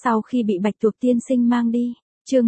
Sau khi bị Bạch Tuộc tiên sinh mang đi. Chương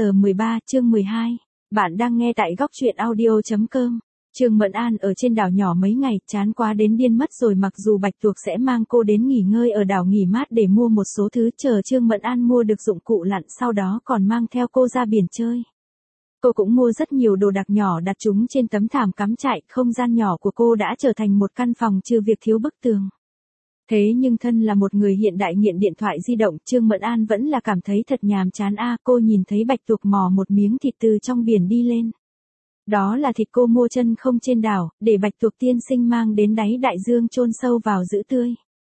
13 chương 12. Bạn đang nghe tại góc truyện audio.com. Trương Mẫn An ở trên đảo nhỏ mấy ngày, chán quá đến điên mất rồi, mặc dù Bạch Tuộc sẽ mang cô đến nghỉ ngơi ở đảo nghỉ mát để mua một số thứ, chờ Trương Mẫn An mua được dụng cụ lặn, sau đó còn mang theo cô ra biển chơi. Cô cũng mua rất nhiều đồ đạc nhỏ đặt chúng trên tấm thảm cắm trại, không gian nhỏ của cô đã trở thành một căn phòng trừ việc thiếu bức tường. Thế nhưng thân là một người hiện đại nghiện điện thoại di động, Trương Mẫn An vẫn là cảm thấy thật nhàm chán cô nhìn thấy Bạch Tuộc mò một miếng thịt từ trong biển đi lên. Đó là thịt cô mua chân không trên đảo, để Bạch Tuộc tiên sinh mang đến đáy đại dương chôn sâu vào giữ tươi.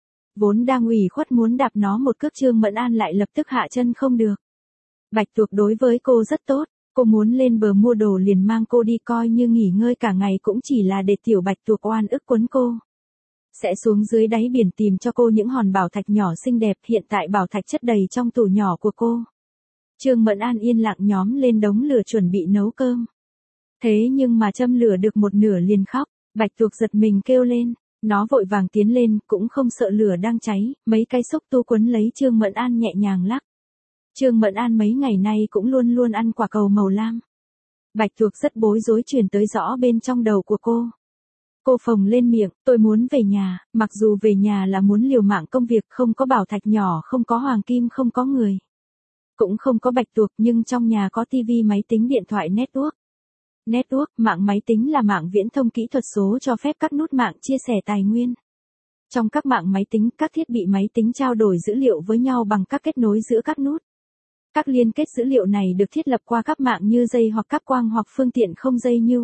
Vốn đang ủy khuất muốn đạp nó một cước, Trương Mẫn An lại lập tức hạ chân không được. Bạch Tuộc đối với cô rất tốt, cô muốn lên bờ mua đồ liền mang cô đi, coi như nghỉ ngơi cả ngày cũng chỉ là để tiểu Bạch Tuộc oan ức quấn cô. Sẽ xuống dưới đáy biển tìm cho cô những hòn bảo thạch nhỏ xinh đẹp, hiện tại bảo thạch chất đầy trong tủ nhỏ của cô. Trương Mẫn An yên lặng nhóm lên đống lửa chuẩn bị nấu cơm. Thế nhưng mà châm lửa được một nửa liền khóc, Bạch Tuộc giật mình kêu lên, nó vội vàng tiến lên, cũng không sợ lửa đang cháy, mấy cái xúc tu quấn lấy Trương Mẫn An nhẹ nhàng lắc. Trương Mẫn An mấy ngày nay cũng luôn luôn ăn quả cầu màu lam. Bạch Tuộc rất bối rối truyền tới rõ bên trong đầu của cô. Cô phồng lên miệng, tôi muốn về nhà, mặc dù về nhà là muốn liều mạng công việc, không có bảo thạch nhỏ, không có hoàng kim, không có người. Cũng không có Bạch Tuộc, nhưng trong nhà có tivi, máy tính, điện thoại, network. Network, mạng máy tính là mạng viễn thông kỹ thuật số cho phép các nút mạng chia sẻ tài nguyên. Trong các mạng máy tính, các thiết bị máy tính trao đổi dữ liệu với nhau bằng các kết nối giữa các nút. Các liên kết dữ liệu này được thiết lập qua các mạng như dây hoặc cáp quang hoặc phương tiện không dây như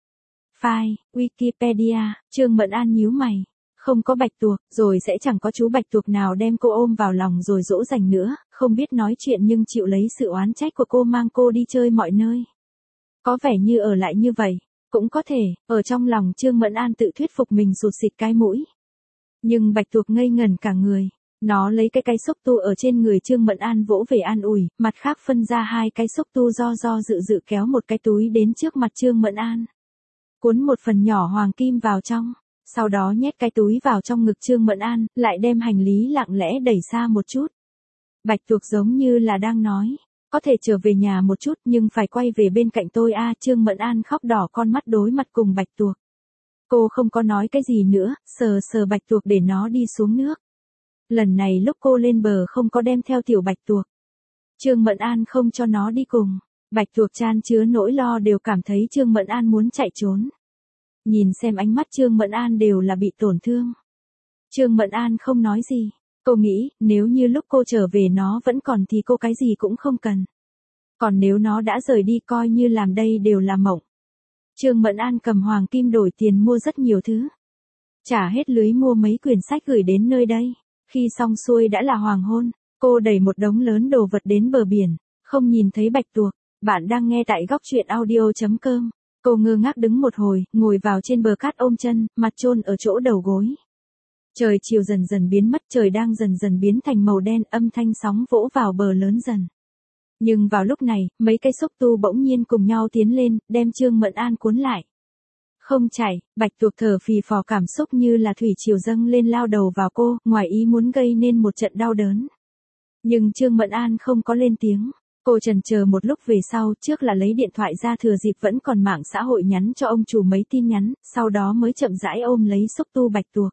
Wi-Fi, Wikipedia. Trương Mẫn An nhíu mày. Không có Bạch Tuộc, rồi sẽ chẳng có chú Bạch Tuộc nào đem cô ôm vào lòng rồi dỗ dành nữa, không biết nói chuyện nhưng chịu lấy sự oán trách của cô mang cô đi chơi mọi nơi. Có vẻ như ở lại như vậy, cũng có thể, ở trong lòng Trương Mẫn An tự thuyết phục mình sụt sịt cái mũi. Nhưng Bạch Tuộc ngây ngẩn cả người, nó lấy cái xúc tu ở trên người Trương Mẫn An vỗ về an ủi, mặt khác phân ra hai cái xúc tu do dự kéo một cái túi đến trước mặt Trương Mẫn An. Cuốn một phần nhỏ hoàng kim vào trong, sau đó nhét cái túi vào trong ngực Trương Mẫn An, lại đem hành lý lặng lẽ đẩy xa một chút. Bạch Tuộc giống như là đang nói, có thể trở về nhà một chút nhưng phải quay về bên cạnh tôi Trương Mẫn An khóc đỏ con mắt đối mặt cùng Bạch Tuộc. Cô không có nói cái gì nữa, sờ Bạch Tuộc để nó đi xuống nước. Lần này lúc cô lên bờ không có đem theo tiểu Bạch Tuộc. Trương Mẫn An không cho nó đi cùng. Bạch Tuộc chan chứa nỗi lo đều cảm thấy Trương Mẫn An muốn chạy trốn. Nhìn xem ánh mắt Trương Mẫn An đều là bị tổn thương. Trương Mẫn An không nói gì. Cô nghĩ, nếu như lúc cô trở về nó vẫn còn thì cô cái gì cũng không cần. Còn nếu nó đã rời đi coi như làm đây đều là mộng. Trương Mẫn An cầm hoàng kim đổi tiền mua rất nhiều thứ. Trả hết lưới mua mấy quyển sách gửi đến nơi đây. Khi xong xuôi đã là hoàng hôn, cô đẩy một đống lớn đồ vật đến bờ biển, không nhìn thấy Bạch Tuộc. Bạn đang nghe tại góc truyện audio.com. Cô ngơ ngác đứng một hồi, ngồi vào trên bờ cát ôm chân, mặt chôn ở chỗ đầu gối. Trời chiều dần dần biến mất, trời đang dần dần biến thành màu đen, âm thanh sóng vỗ vào bờ lớn dần. Nhưng vào lúc này, mấy cây xúc tu bỗng nhiên cùng nhau tiến lên, đem Trương Mẫn An cuốn lại. Không chạy, Bạch Tuộc thở phì phò, cảm xúc như là thủy triều dâng lên lao đầu vào cô, ngoài ý muốn gây nên một trận đau đớn. Nhưng Trương Mẫn An không có lên tiếng. Cô chần chờ một lúc về sau, trước là lấy điện thoại ra thừa dịp vẫn còn mạng xã hội nhắn cho ông chủ mấy tin nhắn, sau đó mới chậm rãi ôm lấy xúc tu Bạch Tuộc.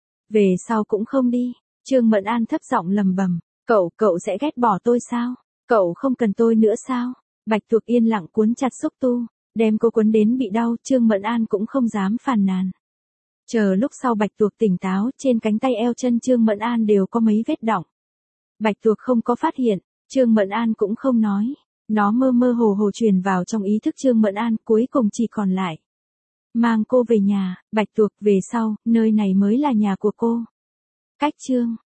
Về sau cũng không đi. Trương Mẫn An thấp giọng lầm bầm, cậu sẽ ghét bỏ tôi sao? Cậu không cần tôi nữa sao? Bạch Tuộc yên lặng cuốn chặt xúc tu, đem cô cuốn đến bị đau, Trương Mẫn An cũng không dám phàn nàn. Chờ lúc sau Bạch Tuộc tỉnh táo, trên cánh tay eo chân Trương Mẫn An đều có mấy vết đọng. Bạch Tuộc không có phát hiện, Trương Mẫn An cũng không nói. Nó mơ mơ hồ truyền vào trong ý thức Trương Mẫn An, cuối cùng chỉ còn lại mang cô về nhà. Bạch Tuộc, về sau, nơi này mới là nhà của cô. Cách chương